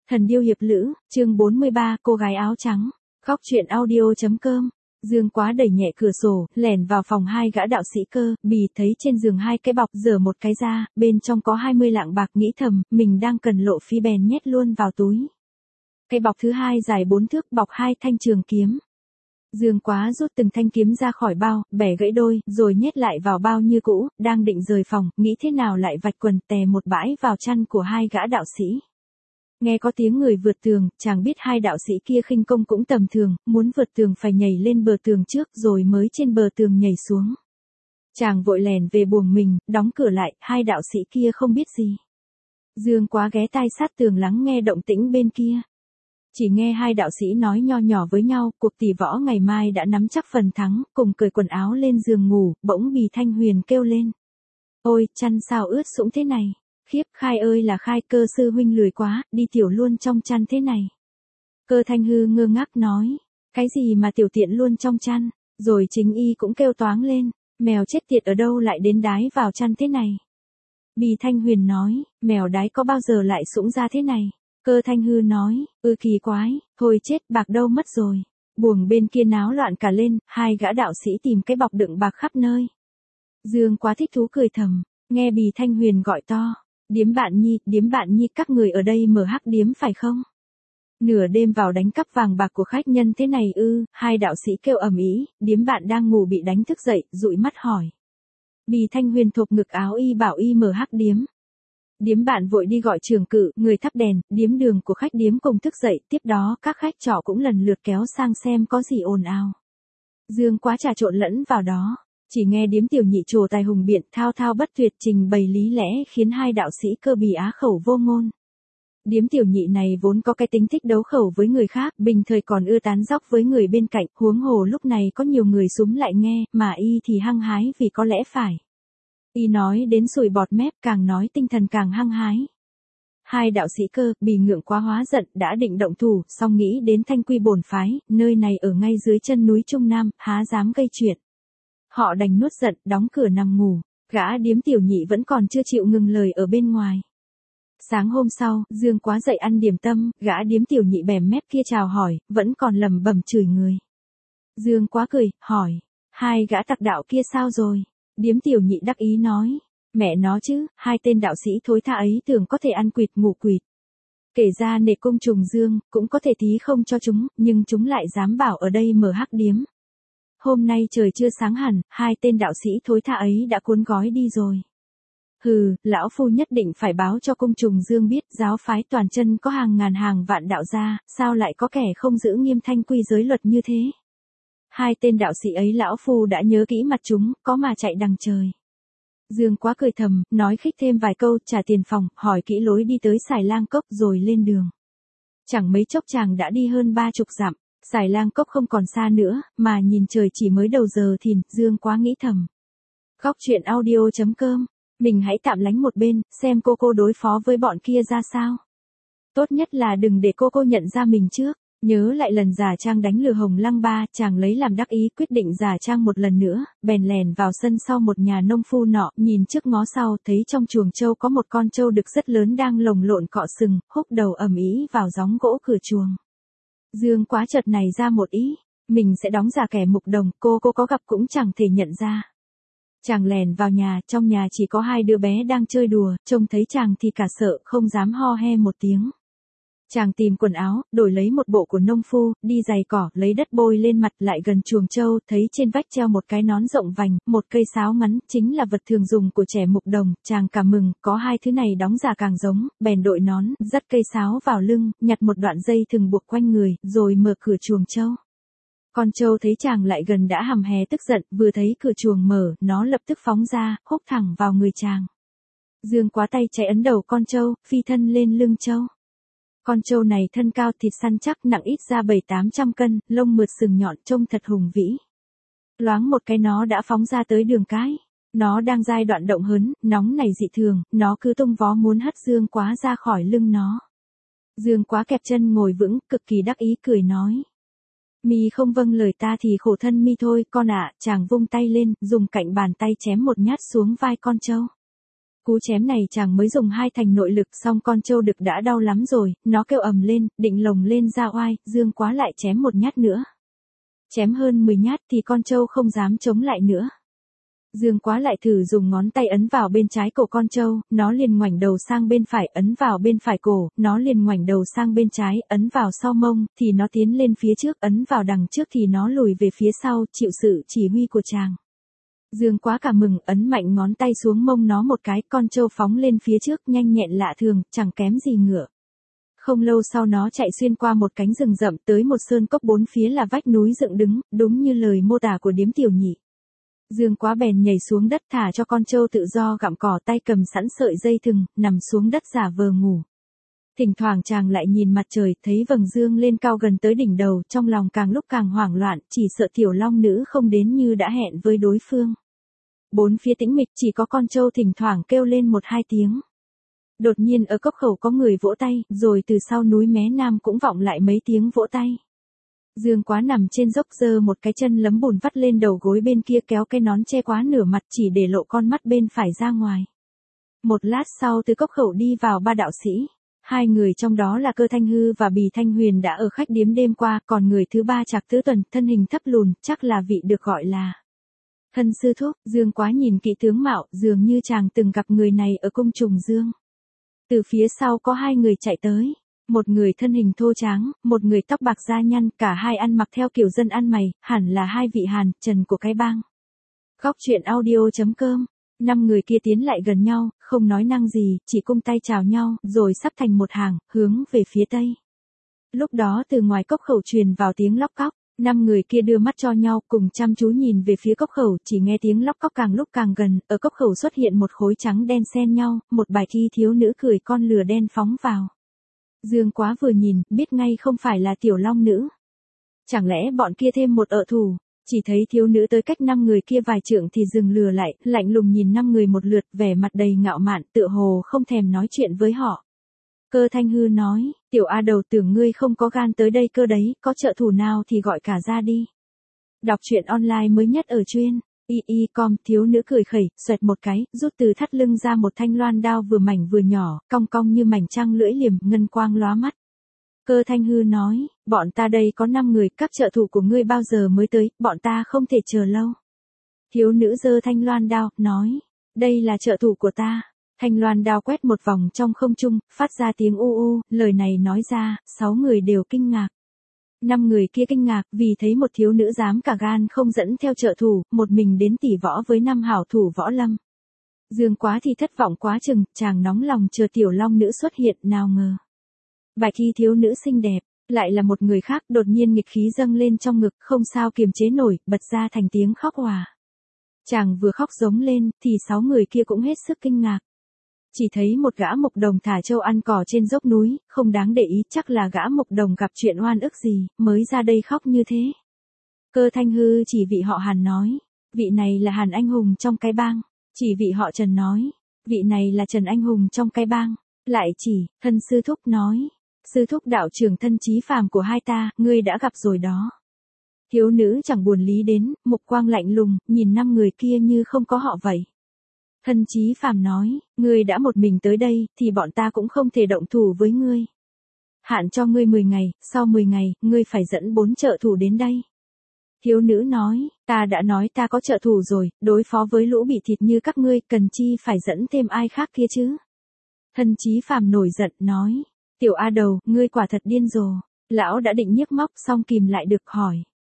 Thần điêu hiệp lữ, chương 43, cô gái áo trắng. Góc truyện audio.com. Dương Quá đẩy nhẹ cửa sổ, lẻn vào phòng hai gã đạo sĩ Cơ, Bì thấy trên giường hai cái bọc, giở một cái ra, bên trong có 20 lạng bạc, nghĩ thầm, mình đang cần lộ phí bèn nhét luôn vào túi. Cái bọc thứ hai dài 4 thước, bọc hai thanh trường kiếm. Dương Quá rút từng thanh kiếm ra khỏi bao, bẻ gãy đôi, rồi nhét lại vào bao như cũ, đang định rời phòng, nghĩ thế nào lại vạch quần tè một bãi vào chăn của hai gã đạo sĩ. Nghe có tiếng người vượt tường, chàng biết hai đạo sĩ kia khinh công cũng tầm thường, muốn vượt tường phải nhảy lên bờ tường trước rồi mới trên bờ tường nhảy xuống. Chàng vội lèn về buồng mình, đóng cửa lại, hai đạo sĩ kia không biết gì. Dương Quá ghé tai sát tường lắng nghe động tĩnh bên kia. Chỉ nghe hai đạo sĩ nói nho nhỏ với nhau, cuộc tỷ võ ngày mai đã nắm chắc phần thắng, cùng cởi quần áo lên giường ngủ, bỗng Bì Thanh Huyền kêu lên. Ôi, chăn sao ướt sũng thế này. Khiếp, Khai ơi là Khai, Cơ sư huynh lười quá, đi tiểu luôn trong chăn thế này. Cơ Thanh Hư ngơ ngác nói, cái gì mà tiểu tiện luôn trong chăn, rồi chính y cũng kêu toáng lên, mèo chết tiệt ở đâu lại đến đái vào chăn thế này. Bì Thanh Huyền nói, mèo đái có bao giờ lại sũng ra thế này. Cơ Thanh Hư nói, kỳ quái, thôi chết, bạc đâu mất rồi. Buồng bên kia náo loạn cả lên, hai gã đạo sĩ tìm cái bọc đựng bạc khắp nơi. Dương Quá thích thú cười thầm, nghe Bì Thanh Huyền gọi to. Điếm bạn nhi, các người ở đây mở hắc điếm phải không? Nửa đêm vào đánh cắp vàng bạc của khách nhân thế này ư? Hai đạo sĩ kêu ầm ĩ, điếm bạn đang ngủ bị đánh thức dậy, dụi mắt hỏi. Bì Thanh Huyền thộp ngực áo y bảo y mở hắc điếm. Điếm bạn vội đi gọi trường cử, người thắp đèn, điếm đường của khách điếm cùng thức dậy, tiếp đó các khách trọ cũng lần lượt kéo sang xem có gì ồn ào. Dương Quá trà trộn lẫn vào đó. Chỉ nghe điếm tiểu nhị trồ tài hùng biện thao thao bất tuyệt trình bày lý lẽ khiến hai đạo sĩ Cơ Bì á khẩu vô ngôn. Điếm tiểu nhị này vốn có cái tính thích đấu khẩu với người khác, bình thời còn ưa tán dóc với người bên cạnh, huống hồ lúc này có nhiều người súm lại nghe, mà y thì hăng hái vì có lẽ phải. Y nói đến sùi bọt mép, càng nói tinh thần càng hăng hái. Hai đạo sĩ Cơ Bì ngượng quá hóa giận, đã định động thủ, song nghĩ đến Thanh Quy bổn phái, nơi này ở ngay dưới chân núi Trung Nam, há dám gây chuyện. Họ đành nuốt giận, đóng cửa nằm ngủ, gã điếm tiểu nhị vẫn còn chưa chịu ngừng lời ở bên ngoài. Sáng hôm sau, Dương Quá dậy ăn điểm tâm, gã điếm tiểu nhị bèm mép kia chào hỏi, vẫn còn lẩm bẩm chửi người. Dương Quá cười, hỏi, hai gã tặc đạo kia sao rồi? Điếm tiểu nhị đắc ý nói, mẹ nó chứ, hai tên đạo sĩ thối tha ấy tưởng có thể ăn quỵt ngủ quỵt. Kể ra nể cung trùng dương, cũng có thể tí không cho chúng, nhưng chúng lại dám bảo ở đây mở hắc điếm. Hôm nay trời chưa sáng hẳn, hai tên đạo sĩ thối tha ấy đã cuốn gói đi rồi. Hừ, lão phu nhất định phải báo cho cung trùng dương biết, giáo phái Toàn Chân có hàng ngàn hàng vạn đạo gia, sao lại có kẻ không giữ nghiêm thanh quy giới luật như thế. Hai tên đạo sĩ ấy lão phu đã nhớ kỹ mặt chúng, có mà chạy đằng trời. Dương Quá cười thầm, nói khích thêm vài câu, trả tiền phòng, hỏi kỹ lối đi tới Xài Lang Cốc rồi lên đường. Chẳng mấy chốc chàng đã đi hơn 30 dặm. Xài Lang Cốc không còn xa nữa, mà nhìn trời chỉ mới đầu giờ thìn, Dương Quá nghĩ thầm. Góc truyện audio.com, mình hãy tạm lánh một bên, xem cô đối phó với bọn kia ra sao. Tốt nhất là đừng để cô nhận ra mình trước. Nhớ lại lần giả trang đánh lừa Hồng Lăng Ba, chàng lấy làm đắc ý, quyết định giả trang một lần nữa, bèn lèn vào sân sau một nhà nông phu nọ, nhìn trước ngó sau, thấy trong chuồng trâu có một con trâu đực rất lớn đang lồng lộn cọ sừng, húc đầu ầm ĩ vào gióng gỗ cửa chuồng. Dương Quá chợt này ra một ý, mình sẽ đóng giả kẻ mục đồng, cô có gặp cũng chẳng thể nhận ra. Chàng lèn vào nhà, trong nhà chỉ có hai đứa bé đang chơi đùa, trông thấy chàng thì cả sợ, không dám ho he một tiếng. Chàng tìm quần áo, đổi lấy một bộ của nông phu, đi giày cỏ, lấy đất bôi lên mặt, lại gần chuồng trâu, thấy trên vách treo một cái nón rộng vành, một cây sáo ngắn, chính là vật thường dùng của trẻ mục đồng, chàng cảm mừng, có hai thứ này đóng giả càng giống, bèn đội nón, dắt cây sáo vào lưng, nhặt một đoạn dây thừng buộc quanh người, rồi mở cửa chuồng trâu. Con trâu thấy chàng lại gần đã hầm hè tức giận, vừa thấy cửa chuồng mở, nó lập tức phóng ra, húc thẳng vào người chàng. Dương Quá tay trái ấn đầu con trâu, phi thân lên lưng trâu. Con trâu này thân cao thịt săn chắc, nặng ít ra 700-800 cân, lông mượt sừng nhọn, trông thật hùng vĩ. Loáng một cái nó đã phóng ra tới đường cái. Nó đang giai đoạn động hớn, nóng này dị thường, nó cứ tung vó muốn hất Dương Quá ra khỏi lưng nó. Dương Quá kẹp chân ngồi vững, cực kỳ đắc ý cười nói. Mi không vâng lời ta thì khổ thân mi thôi, con ạ. Chàng vung tay lên, dùng cạnh bàn tay chém một nhát xuống vai con trâu. Cú chém này chàng mới dùng 2 thành nội lực xong con trâu đực đã đau lắm rồi, nó kêu ầm lên, định lồng lên ra oai, Dương Quá lại chém một nhát nữa. Chém hơn 10 nhát thì con trâu không dám chống lại nữa. Dương Quá lại thử dùng ngón tay ấn vào bên trái cổ con trâu, nó liền ngoảnh đầu sang bên phải, ấn vào bên phải cổ, nó liền ngoảnh đầu sang bên trái, ấn vào sau mông, thì nó tiến lên phía trước, ấn vào đằng trước thì nó lùi về phía sau, chịu sự chỉ huy của chàng. Dương Quá cảm mừng, ấn mạnh ngón tay xuống mông nó một cái, con trâu phóng lên phía trước, nhanh nhẹn lạ thường, chẳng kém gì ngựa. Không lâu sau nó chạy xuyên qua một cánh rừng rậm tới một sơn cốc, 4 phía là vách núi dựng đứng, đúng như lời mô tả của điếm tiểu nhị. Dương Quá bèn nhảy xuống đất thả cho con trâu tự do gặm cỏ, tay cầm sẵn sợi dây thừng, nằm xuống đất giả vờ ngủ. Thỉnh thoảng chàng lại nhìn mặt trời, thấy vầng dương lên cao gần tới đỉnh đầu, trong lòng càng lúc càng hoảng loạn, chỉ sợ tiểu long nữ không đến như đã hẹn với đối phương. 4 phía tĩnh mịch, chỉ có con trâu thỉnh thoảng kêu lên 1-2 tiếng. Đột nhiên ở cốc khẩu có người vỗ tay, rồi từ sau núi mé nam cũng vọng lại mấy tiếng vỗ tay. Dương Quá nằm trên dốc giơ một cái chân lấm bùn vắt lên đầu gối bên kia, kéo cái nón che quá nửa mặt chỉ để lộ con mắt bên phải ra ngoài. Một lát sau từ cốc khẩu đi vào 3 đạo sĩ. 2 người trong đó là Cơ Thanh Hư và Bì Thanh Huyền đã ở khách điếm đêm qua, còn người thứ 3 Trạc Tứ Tuần, thân hình thấp lùn, chắc là vị được gọi là Thân sư thúc. Dương Quá nhìn kỹ tướng mạo, dường như chàng từng gặp người này ở cung Trùng Dương. Từ phía sau có 2 người chạy tới. Một người thân hình thô tráng, một người tóc bạc da nhăn, cả hai ăn mặc theo kiểu dân ăn mày, hẳn là 2 vị Hàn, Trần của cái bang. Góc truyện audio.com. 5 người kia tiến lại gần nhau, không nói năng gì, chỉ cung tay chào nhau, rồi sắp thành một hàng, hướng về phía tây. Lúc đó từ ngoài cốc khẩu truyền vào tiếng lóc cóc. 5 người kia đưa mắt cho nhau, cùng chăm chú nhìn về phía cốc khẩu, chỉ nghe tiếng lóc cóc càng lúc càng gần, ở cốc khẩu xuất hiện một khối trắng đen xen nhau, một bài thi thiếu nữ cười con lừa đen phóng vào. Dương Quá vừa nhìn, biết ngay không phải là tiểu long nữ. Chẳng lẽ bọn kia thêm một ợ thủ? Chỉ thấy thiếu nữ tới cách 5 người kia vài trượng thì dừng lừa lại, lạnh lùng nhìn 5 người một lượt, vẻ mặt đầy ngạo mạn, tựa hồ không thèm nói chuyện với họ. Cơ Thanh Hư nói, tiểu A Đầu, tưởng ngươi không có gan tới đây cơ đấy, có trợ thủ nào thì gọi cả ra đi. Đọc truyện online mới nhất ở chuyên com. Thiếu nữ cười khẩy, xoẹt một cái, rút từ thắt lưng ra một thanh loan đao vừa mảnh vừa nhỏ, cong cong như mảnh trăng lưỡi liềm, ngân quang lóa mắt. Cơ Thanh Hư nói, bọn ta đây có 5 người, các trợ thủ của ngươi bao giờ mới tới, bọn ta không thể chờ lâu. Thiếu nữ giơ thanh loan đao, nói, đây là trợ thủ của ta. Thanh loan đao quét một vòng trong không trung, phát ra tiếng u u, lời này nói ra, 6 người đều kinh ngạc. 5 người kia kinh ngạc vì thấy một thiếu nữ dám cả gan không dẫn theo trợ thủ, một mình đến tỉ võ với 5 hảo thủ võ lâm. Dương Quá thì thất vọng quá chừng, chàng nóng lòng chờ tiểu long nữ xuất hiện, nào ngờ. Bài thi thiếu nữ xinh đẹp, lại là một người khác, đột nhiên nghịch khí dâng lên trong ngực, không sao kiềm chế nổi, bật ra thành tiếng khóc òa. Chàng vừa khóc giống lên, thì 6 người kia cũng hết sức kinh ngạc. Chỉ thấy một gã mộc đồng thả trâu ăn cỏ trên dốc núi, không đáng để ý, chắc là gã mộc đồng gặp chuyện oan ức gì, mới ra đây khóc như thế. Cơ Thanh Hư chỉ vị họ Hàn nói, vị này là Hàn anh hùng trong cái bang. Chỉ vị họ Trần nói, vị này là Trần anh hùng trong cái bang. Lại chỉ, thân sư thúc nói, sư thúc đạo trưởng thân chí phàm của hai ta, ngươi đã gặp rồi đó. Thiếu nữ chẳng buồn lý đến, mục quang lạnh lùng, nhìn 5 người kia như không có họ vậy. Thân chí phàm nói, ngươi đã một mình tới đây, thì bọn ta cũng không thể động thủ với ngươi. Hạn cho ngươi 10 ngày, sau 10 ngày, ngươi phải dẫn 4 trợ thủ đến đây. Thiếu nữ nói, ta đã nói ta có trợ thủ rồi, đối phó với lũ bị thịt như các ngươi, cần chi phải dẫn thêm ai khác kia chứ. Thân chí phàm nổi giận, nói, tiểu A Đầu, ngươi quả thật điên rồ. Lão đã định nhức móc xong kìm lại được, hỏi.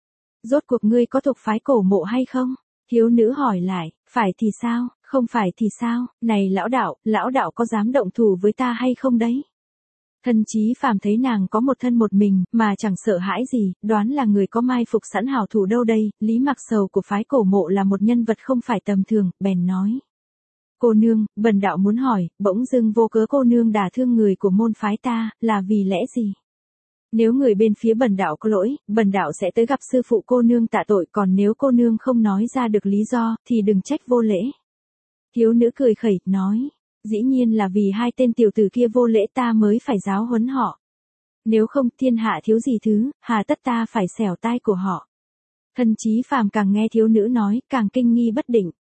Rốt cuộc ngươi có thuộc phái cổ mộ hay không? Thiếu nữ hỏi lại, phải thì sao, không phải thì sao, này lão đạo có dám động thủ với ta hay không đấy? Thân chí phàm thấy nàng có một thân một mình, mà chẳng sợ hãi gì, đoán là người có mai phục sẵn hảo thủ đâu đây, Lý Mặc Sầu của phái cổ mộ là một nhân vật không phải tầm thường, bèn nói. Cô nương, bần đạo muốn hỏi, bỗng dưng vô cớ cô nương đả thương người của môn phái ta, là vì lẽ gì? Nếu người bên phía bần đạo có lỗi, bần đạo sẽ tới gặp sư phụ cô nương tạ tội, còn nếu cô nương không nói ra được lý do, thì đừng trách vô lễ. Thiếu nữ cười khẩy, nói, dĩ nhiên là vì 2 tên tiểu tử kia vô lễ ta mới phải giáo huấn họ. Nếu không thiên hạ thiếu gì thứ, hà tất ta phải xẻo tai của họ. Thân chí phàm càng nghe thiếu nữ nói, càng kinh nghi bất định.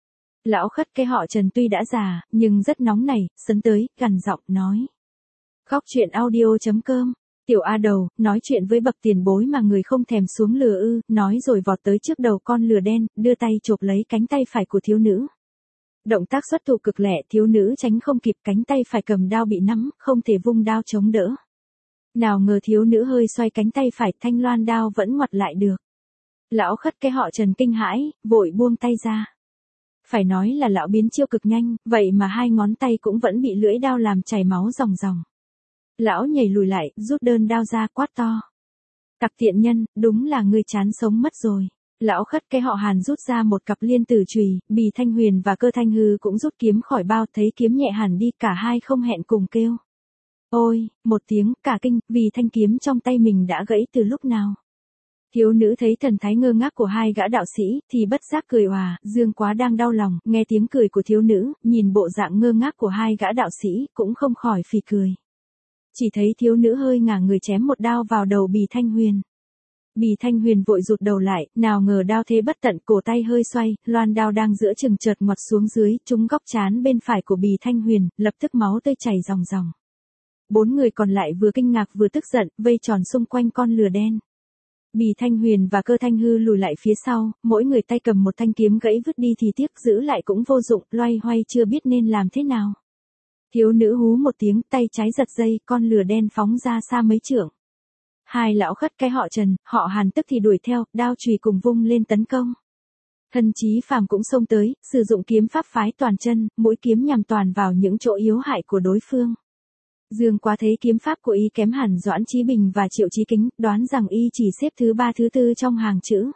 Lão khất cái họ Trần tuy đã già, nhưng rất nóng nảy, sấn tới, gằn giọng nói. Khóc chuyện audio.com. Tiểu A đầu, nói chuyện với bậc tiền bối mà người không thèm xuống lừa ư, nói rồi vọt tới trước đầu con lừa đen, đưa tay chộp lấy cánh tay phải của thiếu nữ. Động tác xuất thủ cực lẹ, thiếu nữ tránh không kịp, cánh tay phải cầm đao bị nắm, không thể vung đao chống đỡ. Nào ngờ thiếu nữ hơi xoay cánh tay phải, thanh loan đao vẫn ngoặt lại được. Lão khất cái họ Trần kinh hãi, vội buông tay ra. Phải nói là lão biến chiêu cực nhanh, vậy mà hai ngón tay cũng vẫn bị lưỡi đao làm chảy máu ròng ròng. Lão nhảy lùi lại, rút đơn đao ra, quát to. Tặc tiện nhân, đúng là ngươi chán sống mất rồi. Lão khất cái họ Hàn rút ra một cặp liên tử chùy, Bì Thanh Huyền và Cơ Thanh Hư cũng rút kiếm khỏi bao, thấy kiếm nhẹ hẳn đi, cả hai không hẹn cùng kêu. Ôi, một tiếng, cả kinh, vì thanh kiếm trong tay mình đã gãy từ lúc nào. Thiếu nữ thấy thần thái ngơ ngác của hai gã đạo sĩ, thì bất giác cười òa, Dương Quá đang đau lòng, nghe tiếng cười của thiếu nữ, nhìn bộ dạng ngơ ngác của hai gã đạo sĩ, cũng không khỏi phì cười. Chỉ thấy thiếu nữ hơi ngả người chém một đao vào đầu Bì Thanh Huyền. Bì Thanh Huyền vội rụt đầu lại, nào ngờ đao thế bất tận, cổ tay hơi xoay, loan đao đang giữa chừng chợt ngoặt xuống dưới, trúng góc trán bên phải của Bì Thanh Huyền, lập tức máu tươi chảy ròng ròng. Bốn người còn lại vừa kinh ngạc vừa tức giận, vây tròn xung quanh con lừa đen. Bì Thanh Huyền và Cơ Thanh Hư lùi lại phía sau, mỗi người tay cầm một thanh kiếm gãy vứt đi thì tiếc, giữ lại cũng vô dụng, loay hoay chưa biết nên làm thế nào. Thiếu nữ hú một tiếng, tay trái giật dây, con lừa đen phóng ra xa mấy trượng. Hai lão khất cái họ Trần, họ Hàn tức thì đuổi theo, đao chùy cùng vung lên tấn công. Thân Chí Phàm cũng xông tới, sử dụng kiếm pháp phái toàn chân, mũi kiếm nhằm toàn vào những chỗ yếu hại của đối phương. Dương Quá thấy kiếm pháp của y kém hẳn Doãn Chí Bình và Triệu Chí Kính, đoán rằng y chỉ xếp thứ 3 thứ 4 trong hàng chữ.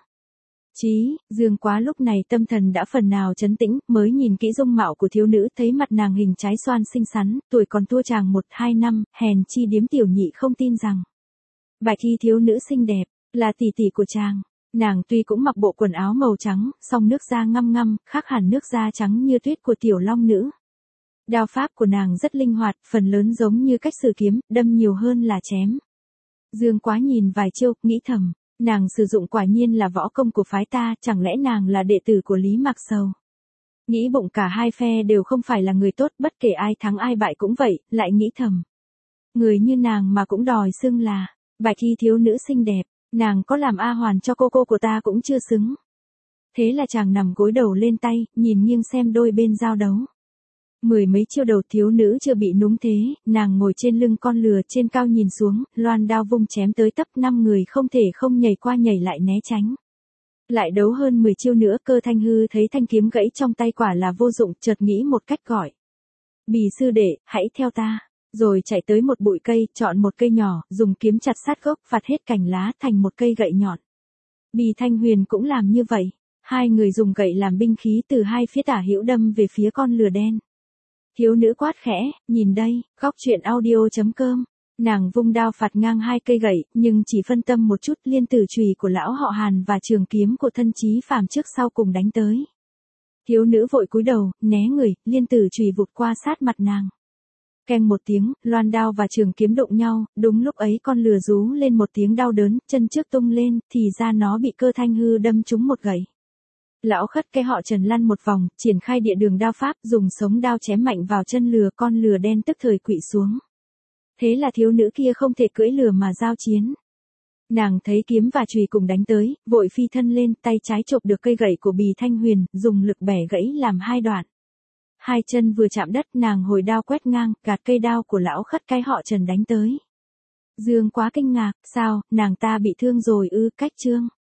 Dương Quá lúc này tâm thần đã phần nào trấn tĩnh, mới nhìn kỹ dung mạo của thiếu nữ, thấy mặt nàng hình trái xoan xinh xắn, tuổi còn thua chàng 1-2 năm, hèn chi điếm tiểu nhị không tin rằng bạch y thiếu nữ xinh đẹp, là tỷ tỷ của chàng. Nàng tuy cũng mặc bộ quần áo màu trắng, song nước da ngăm ngăm, khác hẳn nước da trắng như tuyết của tiểu long nữ. Đao pháp của nàng rất linh hoạt, phần lớn giống như cách sử kiếm, đâm nhiều hơn là chém. Dương Quá nhìn vài chiêu, nghĩ thầm, nàng sử dụng quả nhiên là võ công của phái ta, chẳng lẽ nàng là đệ tử của Lý Mạc Sầu. Nghĩ bụng cả hai phe đều không phải là người tốt, bất kể ai thắng ai bại cũng vậy, lại nghĩ thầm. Người như nàng mà cũng đòi xưng là bạch y thiếu nữ xinh đẹp, nàng có làm A Hoàn cho cô của ta cũng chưa xứng. Thế là chàng nằm gối đầu lên tay, nhìn nghiêng xem đôi bên giao đấu. Mười mấy chiêu đầu thiếu nữ chưa bị núng thế, nàng ngồi trên lưng con lừa trên cao nhìn xuống, loan đao vung chém tới tấp, 5 người không thể không nhảy qua nhảy lại né tránh. Lại đấu hơn 10 chiêu nữa, Cơ Thanh Hư thấy thanh kiếm gãy trong tay quả là vô dụng, chợt nghĩ một cách gọi. Bì sư đệ, hãy theo ta. Rồi chạy tới một bụi cây, chọn một cây nhỏ, dùng kiếm chặt sát gốc, vặt hết cành lá thành một cây gậy nhọn. Bì Thanh Huyền cũng làm như vậy. Hai người dùng gậy làm binh khí từ hai phía tả hữu đâm về phía con lừa đen. Thiếu nữ quát khẽ, nhìn đây, khóc chuyện audio.com. Nàng vung đao phạt ngang hai cây gậy, nhưng chỉ phân tâm một chút, liên tử chùy của lão họ Hàn và trường kiếm của Thân Chí Phàm trước sau cùng đánh tới. Thiếu nữ vội cúi đầu, né người, liên tử chùy vụt qua sát mặt nàng. Keng một tiếng, loan đao và trường kiếm đụng nhau, đúng lúc ấy con lừa rú lên một tiếng đau đớn, chân trước tung lên, thì ra nó bị Cơ Thanh Hư đâm trúng một gậy. Lão khất cái họ Trần lăn một vòng, triển khai địa đường đao pháp, dùng sống đao chém mạnh vào chân lừa, con lừa đen tức thời quỵ xuống. Thế là thiếu nữ kia không thể cưỡi lừa mà giao chiến. Nàng thấy kiếm và chùy cùng đánh tới, vội phi thân lên, tay trái chộp được cây gậy của Bì Thanh Huyền, dùng lực bẻ gãy làm hai đoạn. Hai chân vừa chạm đất, nàng hồi đao quét ngang, gạt cây đao của lão khất cái họ Trần đánh tới. Dương Quá kinh ngạc, sao, nàng ta bị thương rồi ư, cách chương.